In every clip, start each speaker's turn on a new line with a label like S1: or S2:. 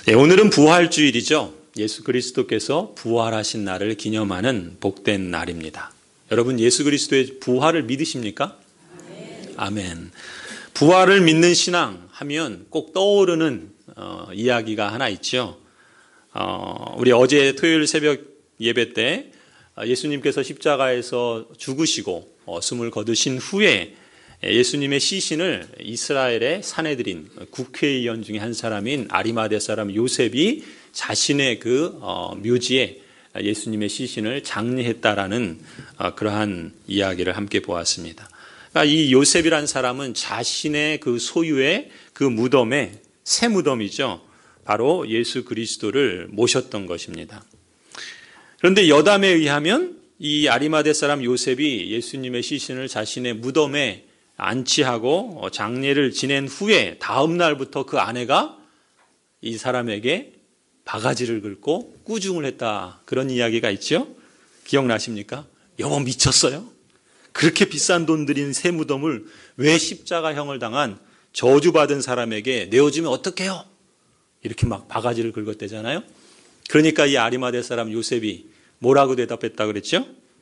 S1: 오늘은 부활주일이죠. 예수 그리스도께서 부활하신 날을 기념하는 복된 날입니다. 여러분, 예수 그리스도의 부활을 믿으십니까? 아멘. 부활을 믿는 신앙 하면 꼭 떠오르는 이야기가 하나 있죠. 우리 어제 토요일 새벽 예배 때 예수님께서 십자가에서 죽으시고 숨을 거두신 후에 예수님의 시신을 이스라엘의 사내들인 국회의원 중에 한 사람인 아리마대 사람 요셉이 자신의 그 묘지에 예수님의 시신을 장례했다라는 그러한 이야기를 함께 보았습니다. 그러니까 이 요셉이란 사람은 자신의 그 소유의 그 무덤에, 새 무덤이죠, 바로 예수 그리스도를 모셨던 것입니다. 그런데 여담에 의하면 이 아리마대 사람 요셉이 예수님의 시신을 자신의 무덤에 안치하고 장례를 지낸 후에 다음 날부터 그 아내가 이 사람에게 바가지를 긁고 꾸중을 했다, 그런 이야기가 있죠. 기억나십니까? 여보 미쳤어요? 그렇게 비싼 돈 들인 새 무덤을 왜 십자가형을 당한 저주받은 사람에게 내어주면 어떡해요? 이렇게 막 바가지를 긁었대잖아요. 그러니까 이 아리마대 사람 요셉이 뭐라고 대답했다 그랬죠?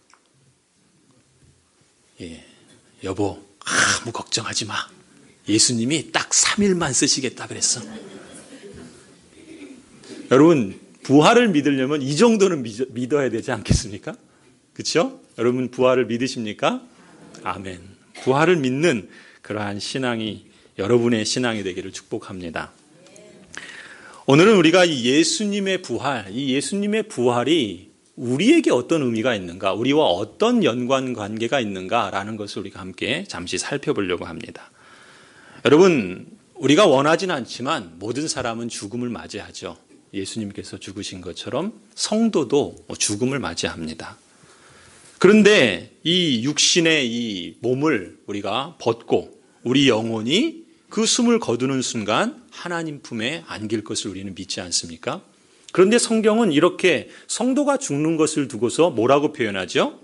S1: 여보 아무 걱정하지 마. 예수님이 딱 3일만 쓰시겠다 그랬어. 여러분, 부활을 믿으려면 이 정도는 믿어야 되지 않겠습니까? 그렇죠? 여러분, 부활을 믿으십니까? 아멘. 부활을 믿는 그러한 신앙이 여러분의 신앙이 되기를 축복합니다. 오늘은 우리가 이 예수님의 부활, 이 예수님의 부활이 우리에게 어떤 의미가 있는가, 우리와 어떤 연관관계가 있는가라는 것을 우리가 함께 잠시 살펴보려고 합니다. 여러분, 우리가 원하진 않지만 모든 사람은 죽음을 맞이하죠. 예수님께서 죽으신 것처럼 성도도 죽음을 맞이합니다. 그런데 이 육신의 이 몸을 우리가 벗고 우리 영혼이 그 숨을 거두는 순간 하나님 품에 안길 것을 우리는 믿지 않습니까? 그런데 성경은 이렇게 성도가 죽는 것을 두고서 뭐라고 표현하죠?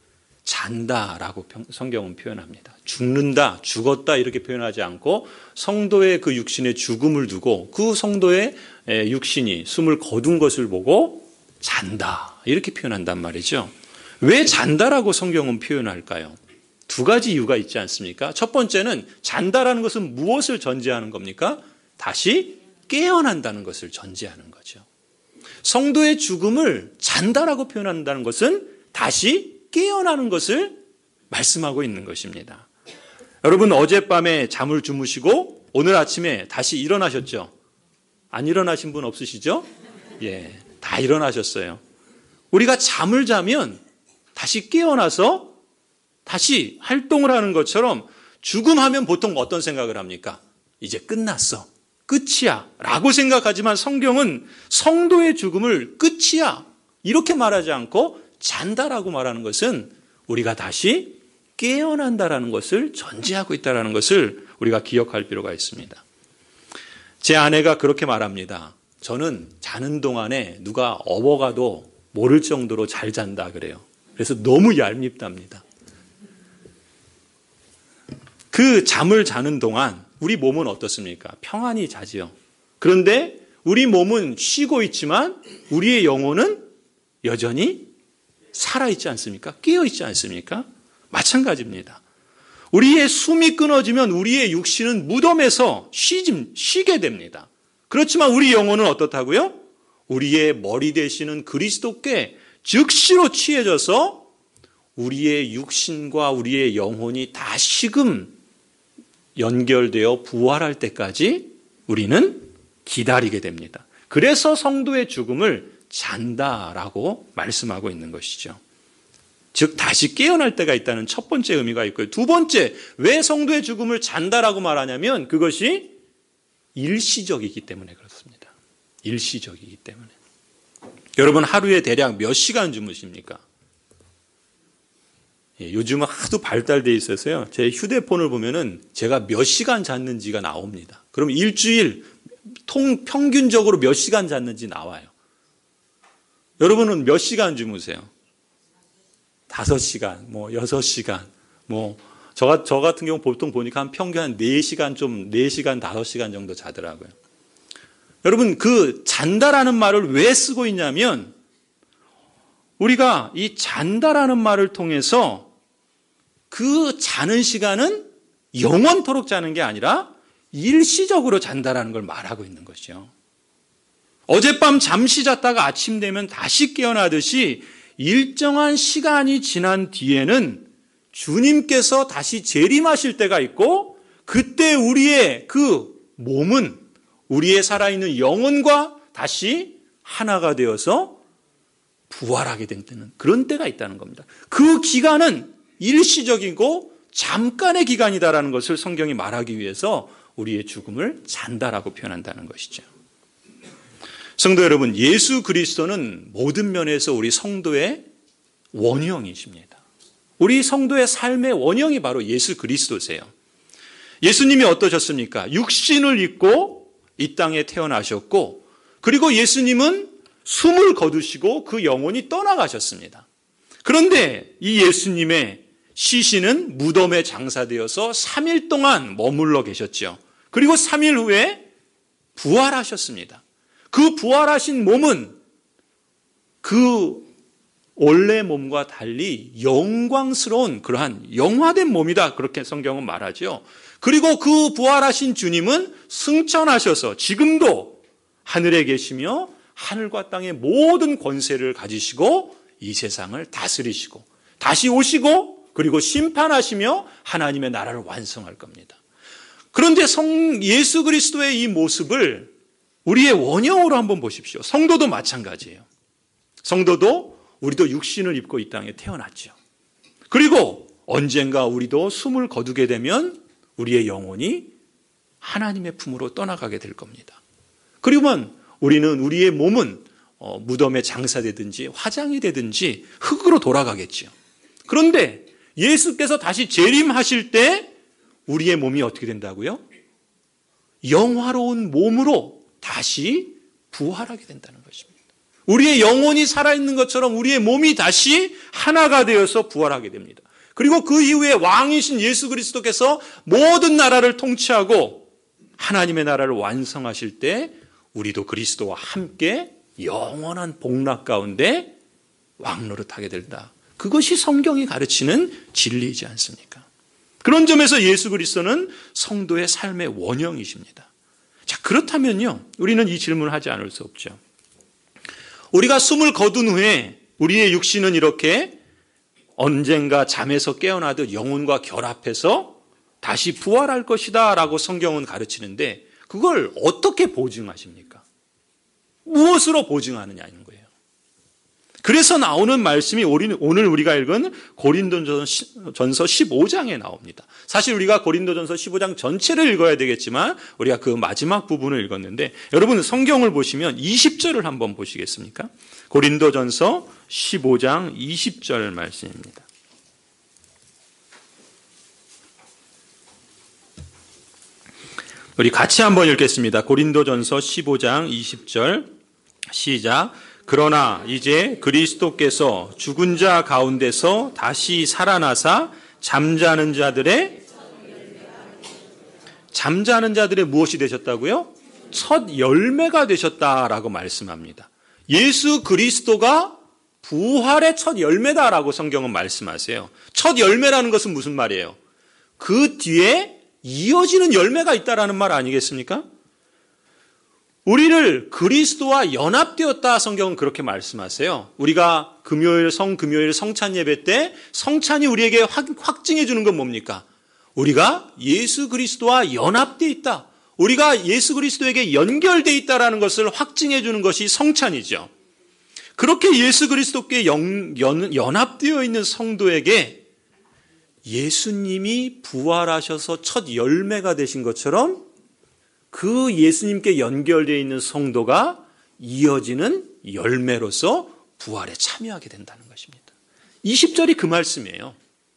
S1: 잔다라고 성경은 표현합니다. 죽는다, 죽었다 이렇게 표현하지 않고 성도의 그 육신의 죽음을 두고 그 성도의 육신이 숨을 거둔 것을 보고 잔다 이렇게 표현한단 말이죠. 왜 잔다라고 성경은 표현할까요? 두 가지 이유가 있지 않습니까? 첫 번째는 잔다라는 것은 무엇을 전제하는 겁니까? 다시 깨어난다는 것을 전제하는 거죠. 성도의 죽음을 잔다라고 표현한다는 것은 다시 깨어나는 것을 말씀하고 있는 것입니다. 여러분, 어젯밤에 잠을 주무시고 오늘 아침에 다시 일어나셨죠? 안 일어나신 분 없으시죠? 예, 다 일어나셨어요. 우리가 잠을 자면 다시 깨어나서 다시 활동을 하는 것처럼 죽음하면 보통 어떤 생각을 합니까? 이제 끝났어, 끝이야 라고 생각하지만 성경은 성도의 죽음을 끝이야 이렇게 말하지 않고 잔다라고 말하는 것은 우리가 다시 깨어난다라는 것을 전제하고 있다는 것을 우리가 기억할 필요가 있습니다. 제 아내가 그렇게 말합니다. 저는 자는 동안에 누가 업어가도 모를 정도로 잘 잔다 그래요. 그래서 너무 얄밉답니다. 그 잠을 자는 동안 우리 몸은 어떻습니까? 평안히 자지요. 그런데 우리 몸은 쉬고 있지만 우리의 영혼은 여전히 살아있지 않습니까? 깨어있지 않습니까? 마찬가지입니다. 우리의 숨이 끊어지면 우리의 육신은 무덤에서 쉬게 됩니다. 그렇지만 우리 영혼은 어떻다고요? 우리의 머리 되시는 그리스도께 즉시로 취해져서 우리의 육신과 우리의 영혼이 다시금 연결되어 부활할 때까지 우리는 기다리게 됩니다. 그래서 성도의 죽음을 잔다라고 말씀하고 있는 것이죠. 즉 다시 깨어날 때가 있다는 첫 번째 의미가 있고요. 두 번째, 왜 성도의 죽음을 잔다라고 말하냐면 그것이 일시적이기 때문에 그렇습니다. 일시적이기 때문에. 여러분, 하루에 대략 몇 시간 주무십니까? 요즘은 하도 발달되어 있어서요. 제 휴대폰을 보면은 제가 몇 시간 잤는지가 나옵니다. 그럼 일주일 평균적으로 몇 시간 잤는지 나와요. 여러분은 몇 시간 주무세요? 5시간, 6시간, 저 같은 경우 보통 보니까 한 평균 한 4시간, 5시간 정도 자더라고요. 여러분, 그 잔다라는 말을 왜 쓰고 있냐면 우리가 이 잔다라는 말을 통해서 그 자는 시간은 영원토록 자는 게 아니라 일시적으로 잔다라는 걸 말하고 있는 것이죠. 어젯밤 잠시 잤다가 아침 되면 다시 깨어나듯이 일정한 시간이 지난 뒤에는 주님께서 다시 재림하실 때가 있고 그때 우리의 그 몸은 우리의 살아있는 영혼과 다시 하나가 되어서 부활하게 되는 그런 때가 있다는 겁니다. 그 기간은 일시적이고 잠깐의 기간이다라는 것을 성경이 말하기 위해서 우리의 죽음을 잔다라고 표현한다는 것이죠. 성도 여러분, 예수 그리스도는 모든 면에서 우리 성도의 원형이십니다. 우리 성도의 삶의 원형이 바로 예수 그리스도세요. 예수님이 어떠셨습니까? 육신을 입고 이 땅에 태어나셨고 그리고 예수님은 숨을 거두시고 그 영혼이 떠나가셨습니다. 그런데 이 예수님의 시신은 무덤에 장사되어서 3일 동안 머물러 계셨죠. 그리고 3일 후에 부활하셨습니다. 그 부활하신 몸은 그 원래 몸과 달리 영광스러운 그러한 영화된 몸이다. 그렇게 성경은 말하죠. 그리고 그 부활하신 주님은 승천하셔서 지금도 하늘에 계시며 하늘과 땅의 모든 권세를 가지시고 이 세상을 다스리시고 다시 오시고 그리고 심판하시며 하나님의 나라를 완성할 겁니다. 그런데 예수 그리스도의 이 모습을 우리의 원형으로 한번 보십시오. 성도도 마찬가지예요. 성도도 우리도 육신을 입고 이 땅에 태어났죠. 그리고 언젠가 우리도 숨을 거두게 되면 우리의 영혼이 하나님의 품으로 떠나가게 될 겁니다. 그리고는 우리는 우리의 몸은 무덤에 장사되든지 화장이 되든지 흙으로 돌아가겠죠. 그런데 예수께서 다시 재림하실 때 우리의 몸이 어떻게 된다고요? 영화로운 몸으로 다시 부활하게 된다는 것입니다. 우리의 영혼이 살아있는 것처럼 우리의 몸이 다시 하나가 되어서 부활하게 됩니다. 그리고 그 이후에 왕이신 예수 그리스도께서 모든 나라를 통치하고 하나님의 나라를 완성하실 때 우리도 그리스도와 함께 영원한 복락 가운데 왕노릇하게 된다. 그것이 성경이 가르치는 진리이지 않습니까? 그런 점에서 예수 그리스도는 성도의 삶의 원형이십니다. 자, 그렇다면요, 우리는 이 질문을 하지 않을 수 없죠. 우리가 숨을 거둔 후에 우리의 육신은 이렇게 언젠가 잠에서 깨어나듯 영혼과 결합해서 다시 부활할 것이다 라고 성경은 가르치는데 그걸 어떻게 보증하십니까? 무엇으로 보증하느냐는 거예요. 그래서 나오는 말씀이 오늘 우리가 읽은 고린도전서 15장에 나옵니다. 사실 우리가 고린도전서 15장 전체를 읽어야 되겠지만 우리가 그 마지막 부분을 읽었는데 여러분 성경을 보시면 20절을 한번 보시겠습니까? 고린도전서 15장 20절 말씀입니다. 우리 같이 한번 읽겠습니다. 고린도전서 15장 20절 시작. 그러나 이제 그리스도께서 죽은 자 가운데서 다시 살아나사 잠자는 자들의 무엇이 되셨다고요? 첫 열매가 되셨다라고 말씀합니다. 예수 그리스도가 부활의 첫 열매다라고 성경은 말씀하세요. 첫 열매라는 것은 무슨 말이에요? 그 뒤에 이어지는 열매가 있다라는 말 아니겠습니까? 우리를 그리스도와 연합되었다 성경은 그렇게 말씀하세요. 우리가 금요일 성찬 예배 때 성찬이 우리에게 확증해 주는 건 뭡니까? 우리가 예수 그리스도와 연합되어 있다. 우리가 예수 그리스도에게 연결되어 있다라는 것을 확증해 주는 것이 성찬이죠. 그렇게 예수 그리스도께 연합되어 있는 성도에게 예수님이 부활하셔서 첫 열매가 되신 것처럼 그 예수님께 연결되어 있는 성도가 이어지는 열매로서 부활에 참여하게 된다는 것입니다. 20절이 그 말씀이에요.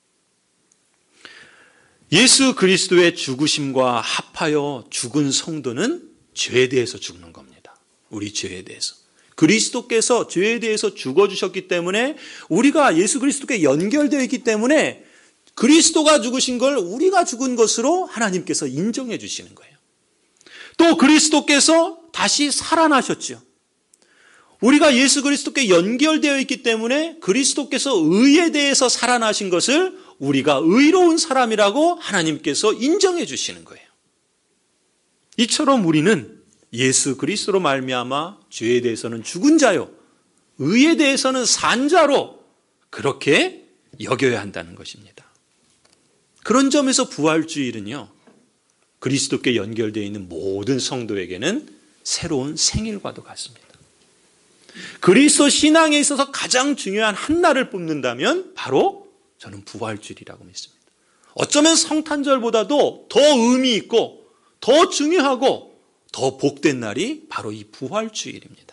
S1: 예수 그리스도의 죽으심과 합하여 죽은 성도는 죄에 대해서 죽는 겁니다. 우리 죄에 대해서. 그리스도께서 죄에 대해서 죽어주셨기 때문에 우리가 예수 그리스도께 연결되어 있기 때문에 그리스도가 죽으신 걸 우리가 죽은 것으로 하나님께서 인정해 주시는 거예요. 또 그리스도께서 다시 살아나셨죠. 우리가 예수 그리스도께 연결되어 있기 때문에 그리스도께서 의에 대해서 살아나신 것을 우리가 의로운 사람이라고 하나님께서 인정해 주시는 거예요. 이처럼 우리는 예수 그리스도로 말미암아 죄에 대해서는 죽은 자요, 의에 대해서는 산 자로 그렇게 여겨야 한다는 것입니다. 그런 점에서 부활주일은요, 그리스도께 연결되어 있는 모든 성도에게는 새로운 생일과도 같습니다. 그리스도 신앙에 있어서 가장 중요한 한 날을 뽑는다면 바로 저는 부활주일이라고 믿습니다. 어쩌면 성탄절보다도 더 의미 있고 더 중요하고 더 복된 날이 바로 이 부활주일입니다.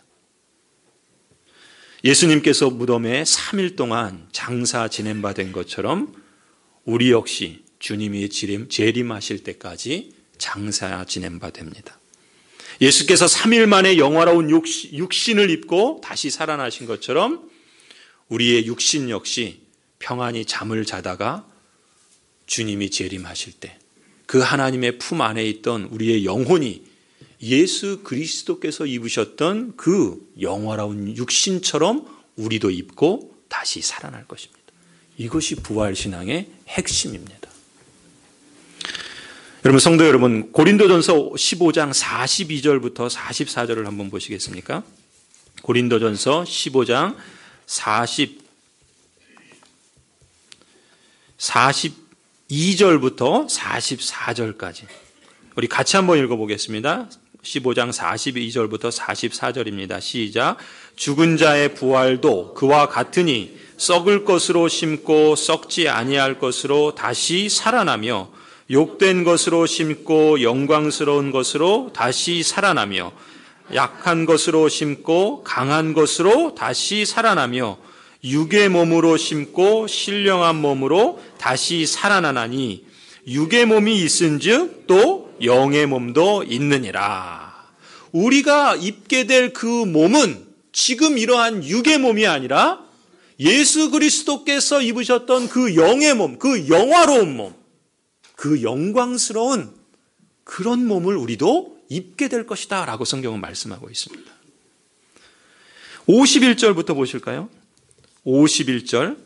S1: 예수님께서 무덤에 3일 동안 장사 지낸 바 된 것처럼 우리 역시 주님이 재림하실 때까지 장사 지낸 바 됩니다. 예수께서 3일 만에 영화로운 육신을 입고 다시 살아나신 것처럼 우리의 육신 역시 평안히 잠을 자다가 주님이 재림하실 때 그 하나님의 품 안에 있던 우리의 영혼이 예수 그리스도께서 입으셨던 그 영화로운 육신처럼 우리도 입고 다시 살아날 것입니다. 이것이 부활신앙의 핵심입니다. 여러분, 성도 여러분, 고린도전서 15장 42절부터 44절을 한번 보시겠습니까? 고린도전서 15장 42절부터 44절까지 우리 같이 한번 읽어보겠습니다. 15장 42절부터 44절입니다. 시작. 죽은 자의 부활도 그와 같으니 썩을 것으로 심고 썩지 아니할 것으로 다시 살아나며 욕된 것으로 심고 영광스러운 것으로 다시 살아나며 약한 것으로 심고 강한 것으로 다시 살아나며 육의 몸으로 심고 신령한 몸으로 다시 살아나나니 육의 몸이 있은즉 또 영의 몸도 있느니라. 우리가 입게 될 그 몸은 지금 이러한 육의 몸이 아니라 예수 그리스도께서 입으셨던 그 영의 몸, 그 영화로운 몸, 그 영광스러운 그런 몸을 우리도 입게 될 것이다 라고 성경은 말씀하고 있습니다. 51절부터 보실까요? 51절,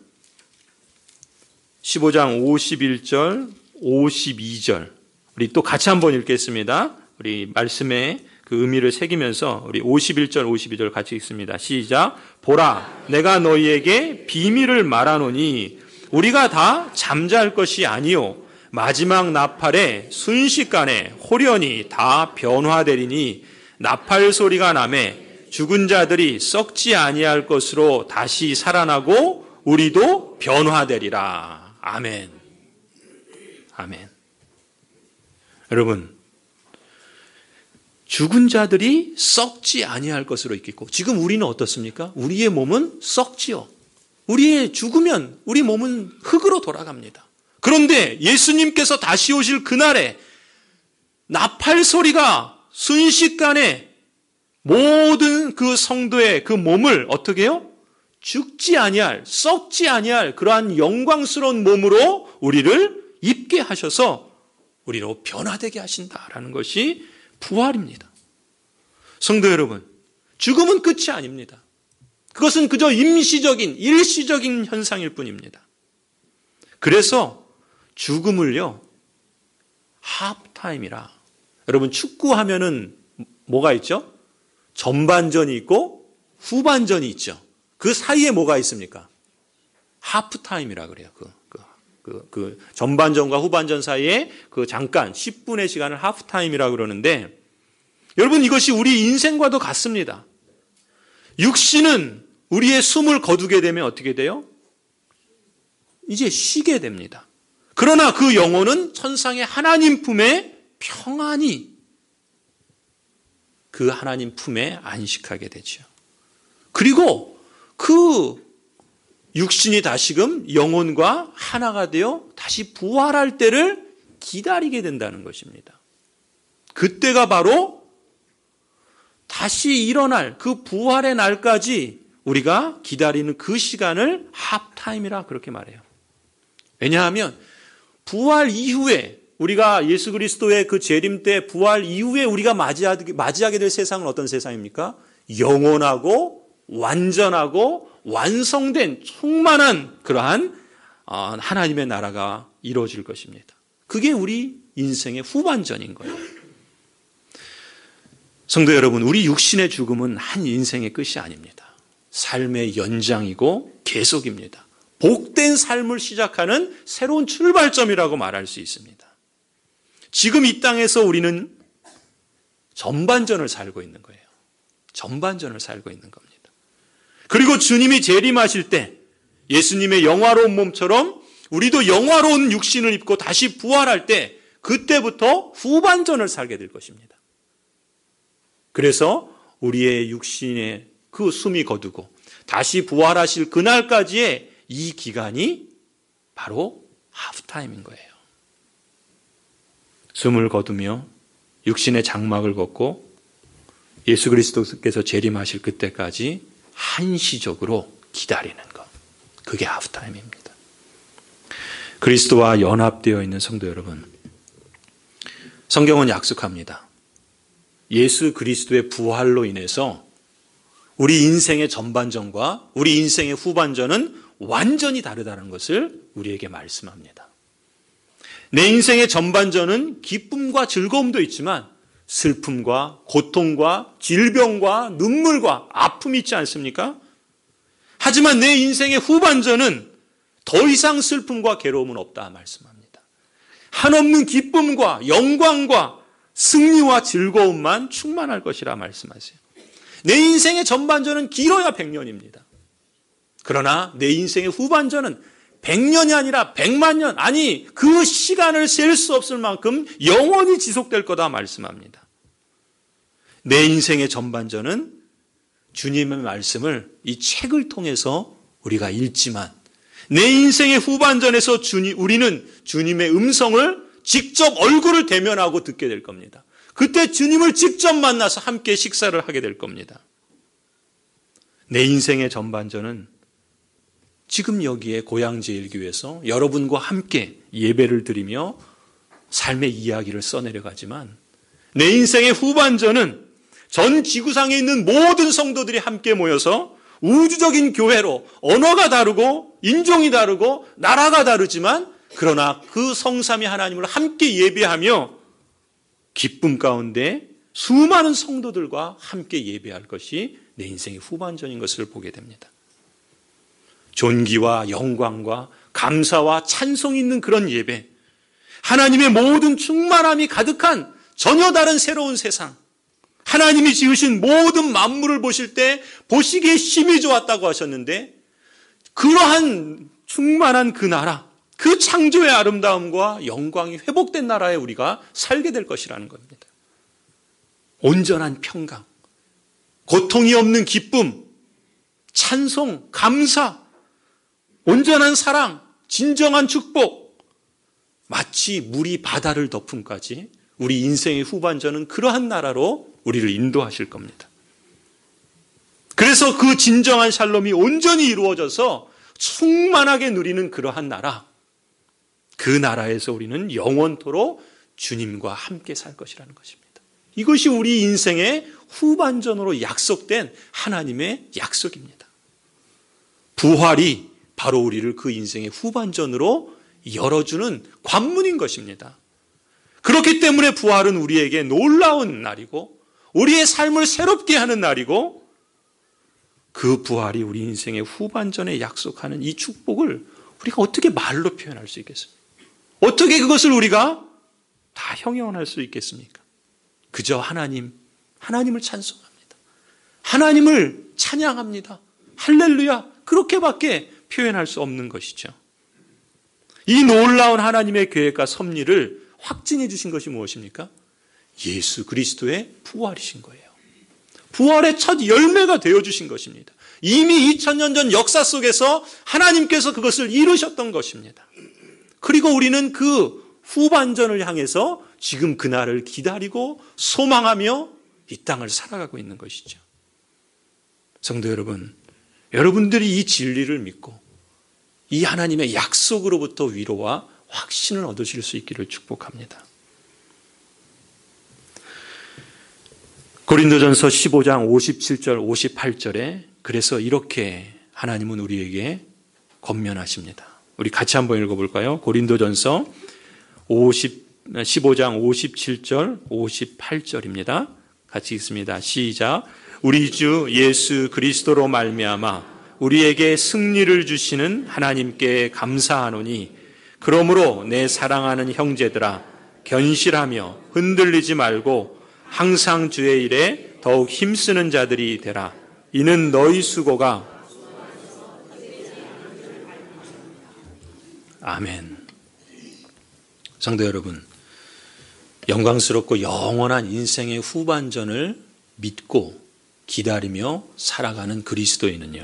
S1: 15장 51절, 52절 우리 또 같이 한번 읽겠습니다. 우리 말씀의 그 의미를 새기면서 우리 51절, 52절 같이 읽습니다. 시작. 보라, 내가 너희에게 비밀을 말하노니 우리가 다 잠잘 것이 아니요 마지막 나팔에 순식간에 홀연히 다 변화되리니 나팔 소리가 나매 죽은 자들이 썩지 아니할 것으로 다시 살아나고 우리도 변화되리라. 아멘. 아멘. 여러분, 죽은 자들이 썩지 아니할 것으로 있겠고, 지금 우리는 어떻습니까? 우리의 몸은 썩지요. 우리의 죽으면 우리 몸은 흙으로 돌아갑니다. 그런데 예수님께서 다시 오실 그날에 나팔 소리가 순식간에 모든 그 성도의 그 몸을 어떻게 해요? 죽지 아니할, 썩지 아니할 그러한 영광스러운 몸으로 우리를 입게 하셔서 우리로 변화되게 하신다라는 것이 부활입니다. 성도 여러분, 죽음은 끝이 아닙니다. 그것은 그저 임시적인, 일시적인 현상일 뿐입니다. 그래서 죽음을요, 하프타임이라. 여러분, 축구하면은 뭐가 있죠? 전반전이 있고 후반전이 있죠. 그 사이에 뭐가 있습니까? 하프타임이라 그래요. 그 전반전과 후반전 사이에 그 잠깐 10분의 시간을 하프타임이라 그러는데, 여러분, 이것이 우리 인생과도 같습니다. 육신은 우리의 숨을 거두게 되면 어떻게 돼요? 이제 쉬게 됩니다. 그러나 그 영혼은 천상의 하나님 품에 평안히 그 하나님 품에 안식하게 되죠. 그리고 그 육신이 다시금 영혼과 하나가 되어 다시 부활할 때를 기다리게 된다는 것입니다. 그때가 바로 다시 일어날 그 부활의 날까지 우리가 기다리는 그 시간을 하프타임이라 그렇게 말해요. 왜냐하면 부활 이후에 우리가 예수 그리스도의 그 재림 때 부활 이후에 우리가 맞이하게 될 세상은 어떤 세상입니까? 영원하고 완전하고 완성된 충만한 그러한 하나님의 나라가 이루어질 것입니다. 그게 우리 인생의 후반전인 거예요. 성도 여러분, 우리 육신의 죽음은 한 인생의 끝이 아닙니다. 삶의 연장이고 계속입니다. 복된 삶을 시작하는 새로운 출발점이라고 말할 수 있습니다. 지금 이 땅에서 우리는 전반전을 살고 있는 거예요. 전반전을 살고 있는 겁니다. 그리고 주님이 재림하실 때 예수님의 영화로운 몸처럼 우리도 영화로운 육신을 입고 다시 부활할 때 그때부터 후반전을 살게 될 것입니다. 그래서 우리의 육신의 그 숨이 거두고 다시 부활하실 그날까지의 이 기간이 바로 하프타임인 거예요. 숨을 거두며 육신의 장막을 걷고 예수 그리스도께서 재림하실 그때까지 한시적으로 기다리는 것. 그게 하프타임입니다. 그리스도와 연합되어 있는 성도 여러분, 성경은 약속합니다. 예수 그리스도의 부활로 인해서 우리 인생의 전반전과 우리 인생의 후반전은 완전히 다르다는 것을 우리에게 말씀합니다. 내 인생의 전반전은 기쁨과 즐거움도 있지만 슬픔과 고통과 질병과 눈물과 아픔이 있지 않습니까? 하지만 내 인생의 후반전은 더 이상 슬픔과 괴로움은 없다 말씀합니다. 한없는 기쁨과 영광과 승리와 즐거움만 충만할 것이라 말씀하세요. 내 인생의 전반전은 길어야 100년입니다. 그러나 내 인생의 후반전은 100년이 아니라 100만 년, 아니 그 시간을 셀 수 없을 만큼 영원히 지속될 거다 말씀합니다. 내 인생의 전반전은 주님의 말씀을 이 책을 통해서 우리가 읽지만 내 인생의 후반전에서 우리는 주님의 음성을 직접 얼굴을 대면하고 듣게 될 겁니다. 그때 주님을 직접 만나서 함께 식사를 하게 될 겁니다. 내 인생의 전반전은 지금 여기에 고향제일교회에서 여러분과 함께 예배를 드리며 삶의 이야기를 써내려가지만 내 인생의 후반전은 전 지구상에 있는 모든 성도들이 함께 모여서 우주적인 교회로 언어가 다르고 인종이 다르고 나라가 다르지만 그러나 그 성삼위 하나님을 함께 예배하며 기쁨 가운데 수많은 성도들과 함께 예배할 것이 내 인생의 후반전인 것을 보게 됩니다. 존귀와 영광과 감사와 찬송이 있는 그런 예배, 하나님의 모든 충만함이 가득한 전혀 다른 새로운 세상, 하나님이 지으신 모든 만물을 보실 때 보시기에 심히 좋았다고 하셨는데 그러한 충만한 그 나라, 그 창조의 아름다움과 영광이 회복된 나라에 우리가 살게 될 것이라는 겁니다. 온전한 평강, 고통이 없는 기쁨, 찬송, 감사, 온전한 사랑, 진정한 축복, 마치 물이 바다를 덮음까지 우리 인생의 후반전은 그러한 나라로 우리를 인도하실 겁니다. 그래서 그 진정한 샬롬이 온전히 이루어져서 충만하게 누리는 그러한 나라, 그 나라에서 우리는 영원토록 주님과 함께 살 것이라는 것입니다. 이것이 우리 인생의 후반전으로 약속된 하나님의 약속입니다. 부활이 바로 우리를 그 인생의 후반전으로 열어주는 관문인 것입니다. 그렇기 때문에 부활은 우리에게 놀라운 날이고 우리의 삶을 새롭게 하는 날이고 그 부활이 우리 인생의 후반전에 약속하는 이 축복을 우리가 어떻게 말로 표현할 수 있겠습니까? 어떻게 그것을 우리가 다 형용할 수 있겠습니까? 그저 하나님을 찬송합니다. 하나님을 찬양합니다. 할렐루야. 그렇게밖에 표현할 수 없는 것이죠. 이 놀라운 하나님의 계획과 섭리를 확증해 주신 것이 무엇입니까? 예수 그리스도의 부활이신 거예요. 부활의 첫 열매가 되어주신 것입니다. 이미 2000년 전 역사 속에서 하나님께서 그것을 이루셨던 것입니다. 그리고 우리는 그 후반전을 향해서 지금 그날을 기다리고 소망하며 이 땅을 살아가고 있는 것이죠. 성도 여러분, 여러분들이 이 진리를 믿고 이 하나님의 약속으로부터 위로와 확신을 얻으실 수 있기를 축복합니다. 고린도전서 15장 57절 58절에 그래서 이렇게 하나님은 우리에게 권면하십니다. 우리 같이 한번 읽어볼까요? 고린도전서 15장 57절 58절입니다. 같이 읽습니다. 시작. 우리 주 예수 그리스도로 말미암아 우리에게 승리를 주시는 하나님께 감사하노니 그러므로 내 사랑하는 형제들아 견실하며 흔들리지 말고 항상 주의 일에 더욱 힘쓰는 자들이 되라. 이는 너희 수고가 아멘. 성도 여러분, 영광스럽고 영원한 인생의 후반전을 믿고 기다리며 살아가는 그리스도인은요,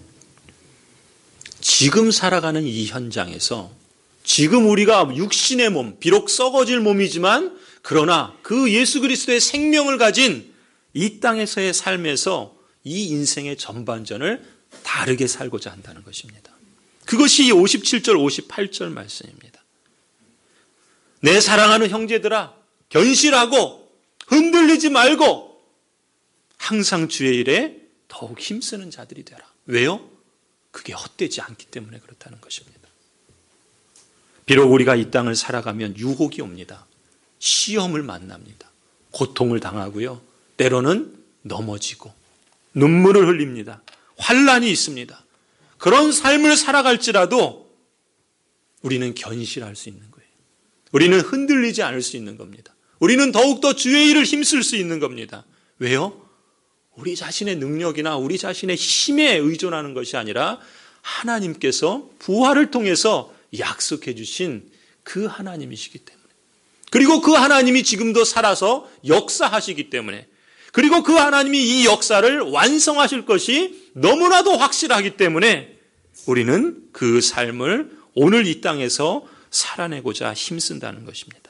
S1: 지금 살아가는 이 현장에서 지금 우리가 육신의 몸, 비록 썩어질 몸이지만 그러나 그 예수 그리스도의 생명을 가진 이 땅에서의 삶에서 이 인생의 전반전을 다르게 살고자 한다는 것입니다. 그것이 57절, 58절 말씀입니다. 내 사랑하는 형제들아, 견실하고 흔들리지 말고 항상 주의 일에 더욱 힘쓰는 자들이 되라. 왜요? 그게 헛되지 않기 때문에 그렇다는 것입니다. 비록 우리가 이 땅을 살아가면 유혹이 옵니다. 시험을 만납니다. 고통을 당하고요. 때로는 넘어지고 눈물을 흘립니다. 환난이 있습니다. 그런 삶을 살아갈지라도 우리는 견실할 수 있는 거예요. 우리는 흔들리지 않을 수 있는 겁니다. 우리는 더욱더 주의 일을 힘쓸 수 있는 겁니다. 왜요? 우리 자신의 능력이나 우리 자신의 힘에 의존하는 것이 아니라 하나님께서 부활을 통해서 약속해 주신 그 하나님이시기 때문에, 그리고 그 하나님이 지금도 살아서 역사하시기 때문에, 그리고 그 하나님이 이 역사를 완성하실 것이 너무나도 확실하기 때문에 우리는 그 삶을 오늘 이 땅에서 살아내고자 힘쓴다는 것입니다.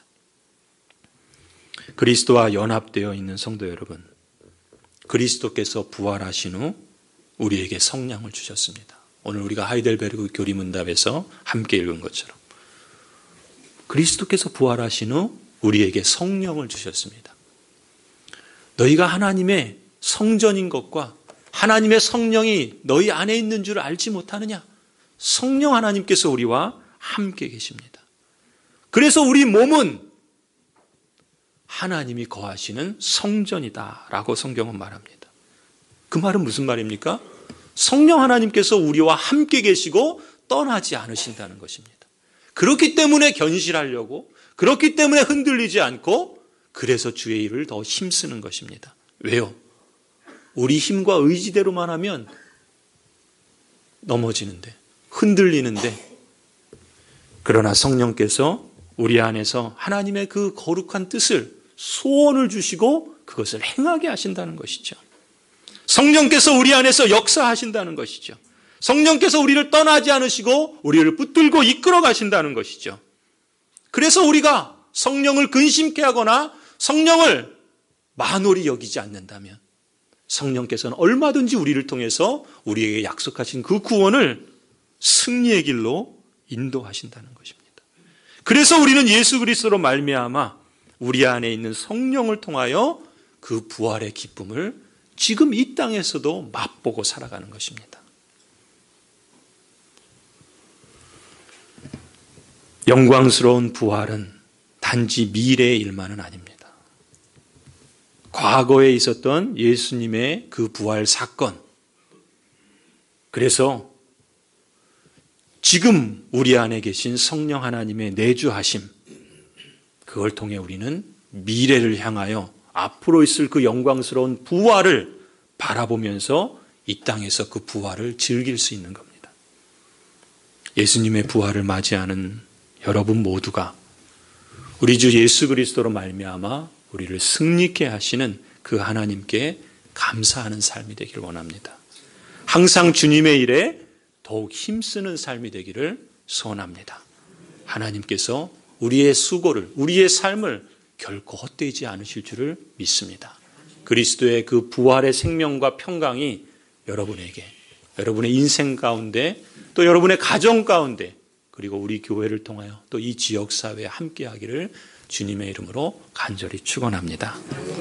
S1: 그리스도와 연합되어 있는 성도 여러분, 그리스도께서 부활하신 후 우리에게 성령을 주셨습니다. 오늘 우리가 하이델베르그 교리문답에서 함께 읽은 것처럼 그리스도께서 부활하신 후 우리에게 성령을 주셨습니다. 너희가 하나님의 성전인 것과 하나님의 성령이 너희 안에 있는 줄 알지 못하느냐? 성령 하나님께서 우리와 함께 계십니다. 그래서 우리 몸은 하나님이 거하시는 성전이다라고 성경은 말합니다. 그 말은 무슨 말입니까? 성령 하나님께서 우리와 함께 계시고 떠나지 않으신다는 것입니다. 그렇기 때문에 견실하려고, 그렇기 때문에 흔들리지 않고, 그래서 주의 일을 더 힘쓰는 것입니다. 왜요? 우리 힘과 의지대로만 하면 넘어지는데, 흔들리는데, 그러나 성령께서 우리 안에서 하나님의 그 거룩한 뜻을, 소원을 주시고 그것을 행하게 하신다는 것이죠. 성령께서 우리 안에서 역사하신다는 것이죠. 성령께서 우리를 떠나지 않으시고 우리를 붙들고 이끌어 가신다는 것이죠. 그래서 우리가 성령을 근심케 하거나 성령을 만홀히 여기지 않는다면 성령께서는 얼마든지 우리를 통해서 우리에게 약속하신 그 구원을 승리의 길로 인도하신다는 것입니다. 그래서 우리는 예수 그리스도로 말미암아 우리 안에 있는 성령을 통하여 그 부활의 기쁨을 지금 이 땅에서도 맛보고 살아가는 것입니다. 영광스러운 부활은 단지 미래의 일만은 아닙니다. 과거에 있었던 예수님의 그 부활 사건, 그래서 지금 우리 안에 계신 성령 하나님의 내주하심, 그걸 통해 우리는 미래를 향하여 앞으로 있을 그 영광스러운 부활을 바라보면서 이 땅에서 그 부활을 즐길 수 있는 겁니다. 예수님의 부활을 맞이하는 여러분 모두가 우리 주 예수 그리스도로 말미암아 우리를 승리케 하시는 그 하나님께 감사하는 삶이 되기를 원합니다. 항상 주님의 일에 더욱 힘쓰는 삶이 되기를 소원합니다. 하나님께서 우리의 수고를, 우리의 삶을 결코 헛되지 않으실 줄을 믿습니다. 그리스도의 그 부활의 생명과 평강이 여러분에게, 여러분의 인생 가운데, 또 여러분의 가정 가운데, 그리고 우리 교회를 통하여 또 이 지역사회에 함께하기를 주님의 이름으로 간절히 축원합니다.